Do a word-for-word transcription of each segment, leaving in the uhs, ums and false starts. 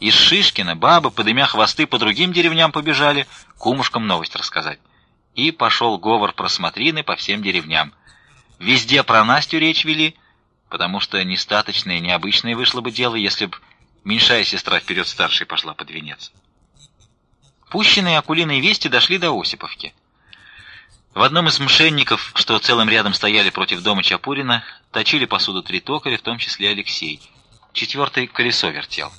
Из Шишкина бабы, подымя хвосты, по другим деревням побежали, кумушкам новость рассказать. И пошел говор про смотрины по всем деревням. Везде про Настю речь вели, потому что нестаточное, необычное вышло бы дело, если б меньшая сестра вперед старшей пошла под венец. Пущенные акулиные вести дошли до Осиповки. В одном из мшенников, что целым рядом стояли против дома Чапурина, точили посуду три токаря, в том числе Алексей. Четвертый колесо вертел.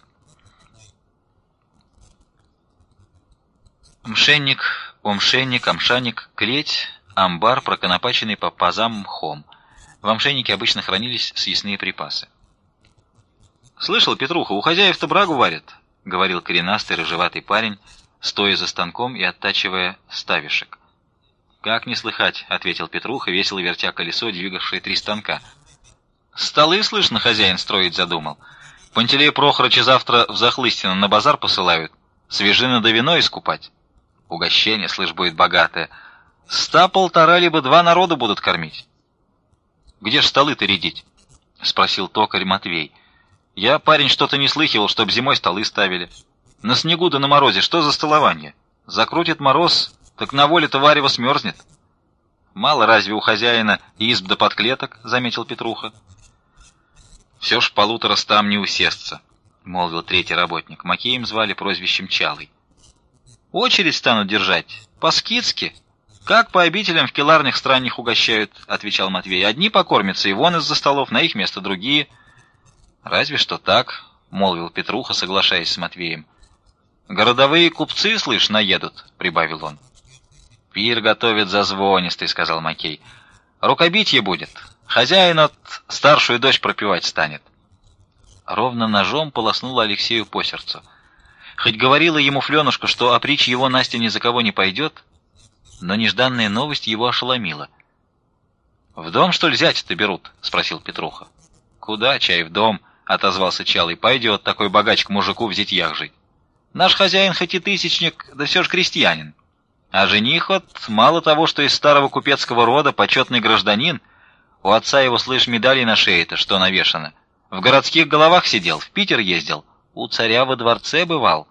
Мшенник, омшенник, амшаник, клеть, амбар, проконопаченный по пазам мхом. В амшеннике обычно хранились съестные припасы. «Слышал, Петруха, у хозяев-то брагу варят», — говорил коренастый рыжеватый парень, стоя за станком и оттачивая ставишек. «Как не слыхать», — ответил Петруха, весело вертя колесо, двигавшее три станка. «Столы, слышно, хозяин строить задумал. Пантелея Прохорыча завтра в Захлыстино на базар посылают, свежины да вино искупать. Угощение, слышь, будет богатое. Ста полтора либо два народа будут кормить». «Где ж столы-то рядить?» — спросил токарь Матвей. «Я, парень, что-то не слыхивал, чтоб зимой столы ставили. На снегу да на морозе что за столование? Закрутит мороз, так на воле-то варево смерзнет». «Мало разве у хозяина изб да подклеток?» — заметил Петруха. «Все ж полутора стам не усесться», — молвил третий работник. Макеем звали прозвищем Чалый. «Очередь станут держать. По-скидски. Как по обителям в келарнях странних угощают», — отвечал Матвей. «Одни покормятся и вон из-за столов, на их место другие». «Разве что так», — молвил Петруха, соглашаясь с Матвеем. «Городовые купцы, слышь, наедут», — прибавил он. «Пир готовит зазвонистый», — сказал Макей. «Рукобитье будет. Хозяин от старшую дочь пропивать станет». Ровно ножом полоснула Алексею по сердцу. Хоть говорила ему Фленушка, что опричь его Настя ни за кого не пойдет, но нежданная новость его ошеломила. «В дом, что ли, зятя-то берут?» — спросил Петруха. «Куда, чай, в дом?» — отозвался Чалый. «Пойдет такой богач к мужику в зятьях жить. Наш хозяин хоть и тысячник, да все ж крестьянин. А жених вот мало того, что из старого купецкого рода, почетный гражданин, у отца его, слышь, медали на шее-то, что навешано. В городских головах сидел, в Питер ездил, у царя во дворце бывал.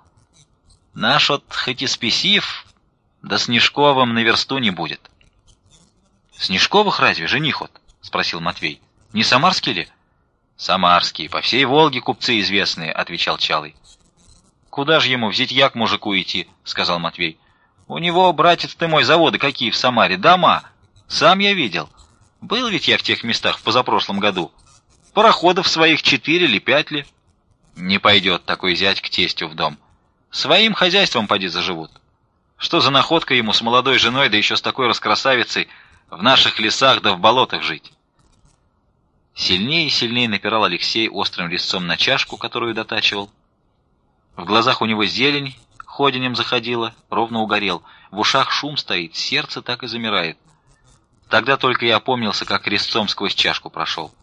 Наш вот хоть и спесив, да Снежковым на версту не будет». «Снежковых разве жених вот?» — спросил Матвей. «Не самарский ли?» «Самарский, по всей Волге купцы известные», — отвечал Чалый. «Куда же ему в зятья к мужику идти?» — сказал Матвей. «У него, братец ты мой, заводы какие в Самаре, дома. Сам я видел. Был ведь я в тех местах в позапрошлом году. Пароходов своих четыре или пять ли. Не пойдет такой зять к тестю в дом. Своим хозяйством поди заживут. Что за находка ему с молодой женой, да еще с такой раскрасавицей, в наших лесах да в болотах жить?» Сильнее и сильнее напирал Алексей острым листцом на чашку, которую дотачивал. В глазах у него зелень ходенем заходила, ровно угорел. В ушах шум стоит, сердце так и замирает. Тогда только я опомнился, как резцом сквозь чашку прошел.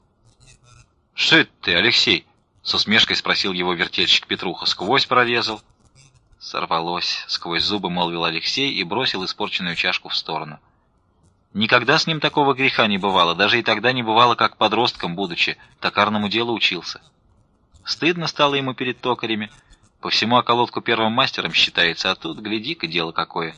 «Что это ты, Алексей?» — с усмешкой спросил его вертельщик Петруха. «Сквозь прорезал?» «Сорвалось», — сквозь зубы молвил Алексей и бросил испорченную чашку в сторону. Никогда с ним такого греха не бывало, даже и тогда не бывало, как подростком, будучи, токарному делу учился. Стыдно стало ему перед токарями. По всему околотку первым мастером считается, а тут, гляди-ка, дело какое.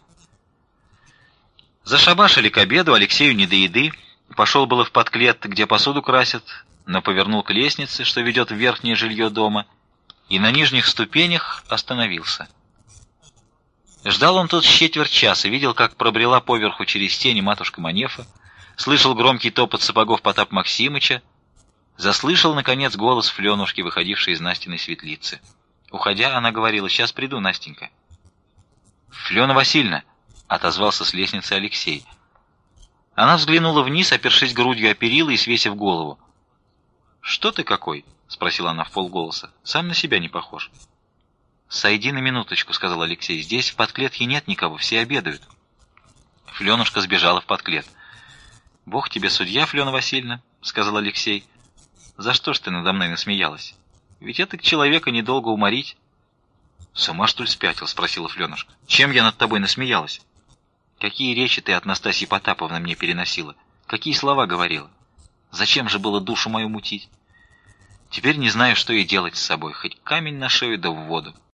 Зашабашили к обеду, Алексею не до еды. Пошел было в подклет, где посуду красят, но повернул к лестнице, что ведет в верхнее жилье дома, и на нижних ступенях остановился. Ждал он тут четверть часа, видел, как пробрела поверху через тени матушка Манефа, слышал громкий топот сапогов Потап Максимыча, заслышал, наконец, голос Фленушки, выходившей из Настиной светлицы. Уходя, она говорила: «Сейчас приду, Настенька». «Флена Васильевна!» — отозвался с лестницы Алексей. Она взглянула вниз, опершись грудью о перила и свесив голову. «Что ты какой?» — спросила она вполголоса. «Сам на себя не похож». «Сойди на минуточку», — сказал Алексей. «Здесь в подклетке нет никого, все обедают». Фленушка сбежала в подклет. «Бог тебе судья, Флена Васильевна», — сказал Алексей. «За что ж ты надо мной насмеялась? Ведь это к человека недолго уморить». «С ума, что ли, спятил?» — спросила Фленушка. «Чем я над тобой насмеялась?» «Какие речи ты от Настасьи Потаповны мне переносила? Какие слова говорила? Зачем же было душу мою мутить?» Теперь не знаю, что и делать с собой, хоть камень на шею да в воду.